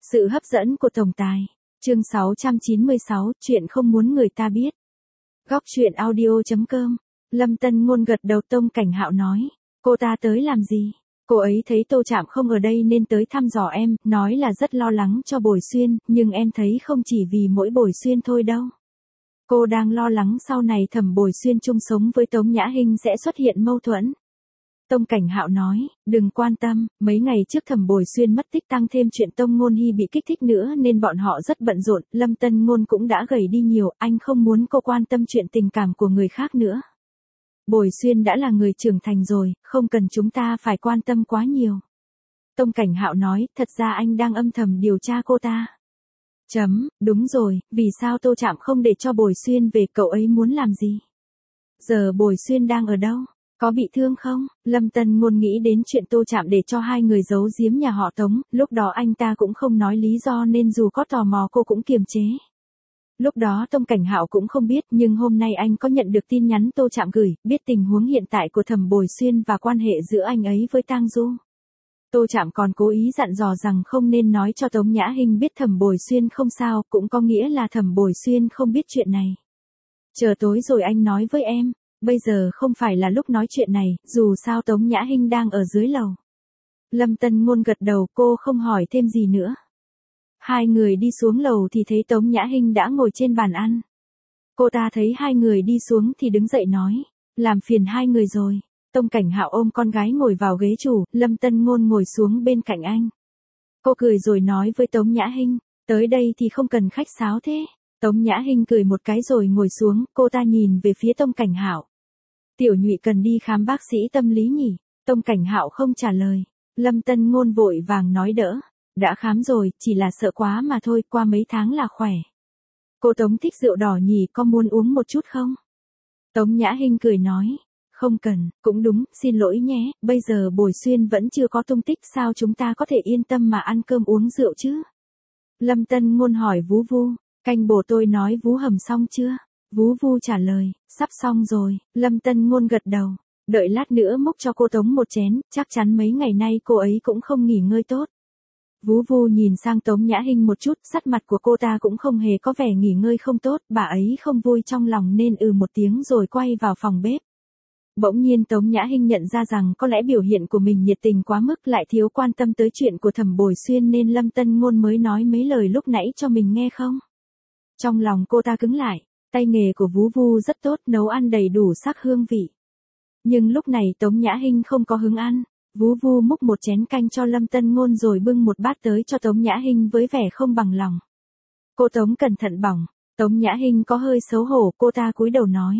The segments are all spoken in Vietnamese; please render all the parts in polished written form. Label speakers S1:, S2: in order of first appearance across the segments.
S1: Sự hấp dẫn của tổng tài. Chương 696, chuyện không muốn người ta biết. Góc truyện audio.com. Lâm Tân Ngôn gật đầu. Tông Cảnh Hạo nói, cô ta tới làm gì? Cô ấy thấy Tô Trạm không ở đây nên tới thăm dò em, nói là rất lo lắng cho Bồi Xuyên, nhưng em thấy không chỉ vì mỗi Bồi Xuyên thôi đâu. Cô đang lo lắng sau này Thẩm Bồi Xuyên chung sống với Tống Nhã Hinh sẽ xuất hiện mâu thuẫn. Tông Cảnh Hạo nói, đừng quan tâm, mấy ngày trước Thẩm Bồi Xuyên mất tích tăng thêm chuyện Tông Ngôn Hi bị kích thích nữa nên bọn họ rất bận rộn, Lâm Tân Ngôn cũng đã gầy đi nhiều, anh không muốn cô quan tâm chuyện tình cảm của người khác nữa. Bồi Xuyên đã là người trưởng thành rồi, không cần chúng ta phải quan tâm quá nhiều. Tông Cảnh Hạo nói, thật ra anh đang âm thầm điều tra cô ta. Đúng rồi, vì sao Tô Trạm không để cho Bồi Xuyên về, cậu ấy muốn làm gì? Giờ Bồi Xuyên đang ở đâu? Có bị thương không? Lâm Tân Ngôn nghĩ đến chuyện Tô Trạm để cho hai người giấu giếm nhà họ Tống, lúc đó anh ta cũng không nói lý do nên dù có tò mò cô cũng kiềm chế. Lúc đó Tông Cảnh Hạo cũng không biết, nhưng hôm nay anh có nhận được tin nhắn Tô Trạm gửi, biết tình huống hiện tại của Thẩm Bồi Xuyên và quan hệ giữa anh ấy với Tang Du. Tô Trạm còn cố ý dặn dò rằng không nên nói cho Tống Nhã Hinh biết Thẩm Bồi Xuyên không sao, cũng có nghĩa là Thẩm Bồi Xuyên không biết chuyện này. Chờ tối rồi anh nói với em, bây giờ không phải là lúc nói chuyện này, dù sao Tống Nhã Hinh đang ở dưới lầu. Lâm Tân Ngôn gật đầu, cô không hỏi thêm gì nữa. Hai người đi xuống lầu thì thấy Tống Nhã Hinh đã ngồi trên bàn ăn. Cô ta thấy hai người đi xuống thì đứng dậy nói, làm phiền hai người rồi. Tông Cảnh Hạo ôm con gái ngồi vào ghế chủ, Lâm Tân Ngôn ngồi xuống bên cạnh anh. Cô cười rồi nói với Tống Nhã Hinh, tới đây thì không cần khách sáo thế. Tống Nhã Hinh cười một cái rồi ngồi xuống, cô ta nhìn về phía Tông Cảnh Hạo. Tiểu Nhụy cần đi khám bác sĩ tâm lý nhỉ? Tông Cảnh Hạo không trả lời. Lâm Tân Ngôn vội vàng nói đỡ. Đã khám rồi, chỉ là sợ quá mà thôi, qua mấy tháng là khỏe. Cô Tống thích rượu đỏ nhỉ, có muốn uống một chút không? Tống Nhã Hinh cười nói. Không cần, cũng đúng, xin lỗi nhé, bây giờ Bồi Xuyên vẫn chưa có tung tích, sao chúng ta có thể yên tâm mà ăn cơm uống rượu chứ? Lâm Tân Ngôn hỏi Vú Vu, canh bồ tôi nói Vú hầm xong chưa? Vú Vu trả lời, sắp xong rồi. Lâm Tân Ngôn gật đầu, đợi lát nữa múc cho cô Tống một chén, chắc chắn mấy ngày nay cô ấy cũng không nghỉ ngơi tốt. Vú Vu nhìn sang Tống Nhã Hinh một chút, sắc mặt của cô ta cũng không hề có vẻ nghỉ ngơi không tốt, bà ấy không vui trong lòng nên một tiếng rồi quay vào phòng bếp. Bỗng nhiên Tống Nhã Hinh nhận ra rằng có lẽ biểu hiện của mình nhiệt tình quá mức, lại thiếu quan tâm tới chuyện của Thẩm Bồi Xuyên nên Lâm Tân Ngôn mới nói mấy lời lúc nãy cho mình nghe không. Trong lòng cô ta cứng lại, tay nghề của Vú Vu rất tốt, nấu ăn đầy đủ sắc hương vị. Nhưng lúc này Tống Nhã Hinh không có hứng ăn. Vú Vu múc một chén canh cho Lâm Tân Ngôn rồi bưng một bát tới cho Tống Nhã Hinh với vẻ không bằng lòng. Cô Tống cẩn thận bỏng. Tống Nhã Hinh có hơi xấu hổ, cô ta cúi đầu nói.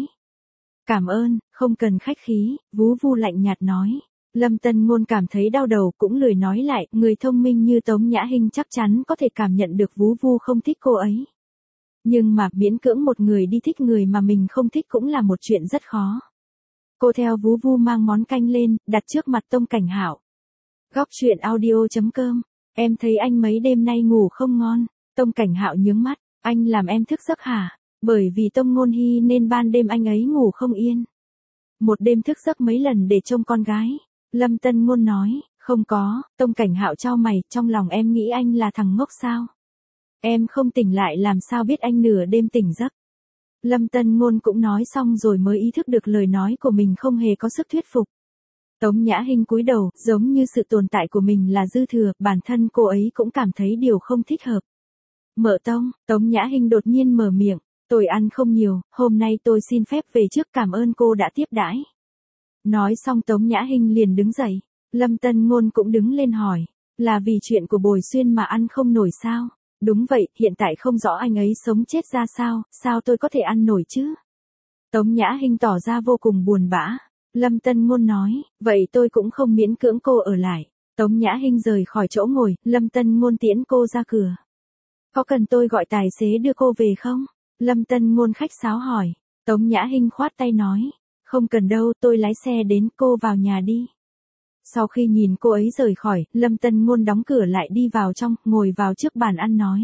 S1: Cảm ơn, không cần khách khí, Vú Vu lạnh nhạt nói. Lâm Tân Ngôn cảm thấy đau đầu cũng lười nói lại, người thông minh như Tống Nhã Hinh chắc chắn có thể cảm nhận được Vú Vu không thích cô ấy. Nhưng mà miễn cưỡng một người đi thích người mà mình không thích cũng là một chuyện rất khó. Cô theo Vú Vu mang món canh lên, đặt trước mặt Tông Cảnh Hạo. Góc truyện audio.com. Em thấy anh mấy đêm nay ngủ không ngon. Tông Cảnh Hạo nhướng mắt, anh làm em thức giấc hả? Bởi vì Tông Ngôn Hi nên ban đêm anh ấy ngủ không yên. Một đêm thức giấc mấy lần để trông con gái. Lâm Tân Ngôn nói, không có. Tông Cảnh Hạo chau mày, trong lòng em nghĩ anh là thằng ngốc sao? Em không tỉnh lại làm sao biết anh nửa đêm tỉnh giấc? Lâm Tân Ngôn cũng nói xong rồi mới ý thức được lời nói của mình không hề có sức thuyết phục. Tống Nhã Hinh cúi đầu, giống như sự tồn tại của mình là dư thừa, bản thân cô ấy cũng cảm thấy điều không thích hợp. Mợ Tông, Tống Nhã Hinh đột nhiên mở miệng, tôi ăn không nhiều, hôm nay tôi xin phép về trước, cảm ơn cô đã tiếp đãi. Nói xong Tống Nhã Hinh liền đứng dậy, Lâm Tân Ngôn cũng đứng lên hỏi, là vì chuyện của Bồi Xuyên mà ăn không nổi sao? Đúng vậy, hiện tại không rõ anh ấy sống chết ra sao, sao tôi có thể ăn nổi chứ? Tống Nhã Hinh tỏ ra vô cùng buồn bã. Lâm Tân Ngôn nói, vậy tôi cũng không miễn cưỡng cô ở lại. Tống Nhã Hinh rời khỏi chỗ ngồi, Lâm Tân Ngôn tiễn cô ra cửa. Có cần tôi gọi tài xế đưa cô về không? Lâm Tân Ngôn khách sáo hỏi. Tống Nhã Hinh khoát tay nói, không cần đâu, tôi lái xe đến, cô vào nhà đi. Sau khi nhìn cô ấy rời khỏi, Lâm Tân Ngôn đóng cửa lại đi vào trong, ngồi vào trước bàn ăn nói.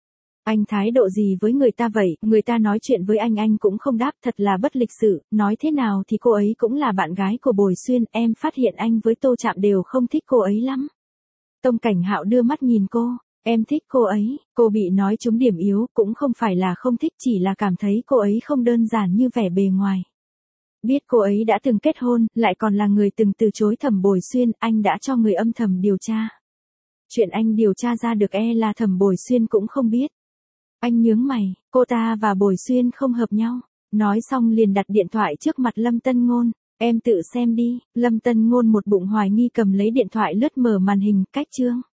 S1: Anh thái độ gì với người ta vậy, người ta nói chuyện với anh cũng không đáp, thật là bất lịch sự, nói thế nào thì cô ấy cũng là bạn gái của Bồi Xuyên, em phát hiện anh với Tô Trạm đều không thích cô ấy lắm. Tông Cảnh Hạo đưa mắt nhìn cô, Em thích cô ấy, cô bị nói trúng điểm yếu, cũng không phải là không thích, chỉ là cảm thấy cô ấy không đơn giản như vẻ bề ngoài. Biết cô ấy đã từng kết hôn, lại còn là người từng từ chối Thẩm Bồi Xuyên, anh đã cho người âm thầm điều tra. Chuyện anh điều tra ra được là Thẩm Bồi Xuyên cũng không biết. Anh nhướng mày, cô ta và Bồi Xuyên không hợp nhau. Nói xong liền đặt điện thoại trước mặt Lâm Tân Ngôn. Em tự xem đi. Lâm Tân Ngôn một bụng hoài nghi cầm lấy điện thoại lướt mở màn hình, cách chương.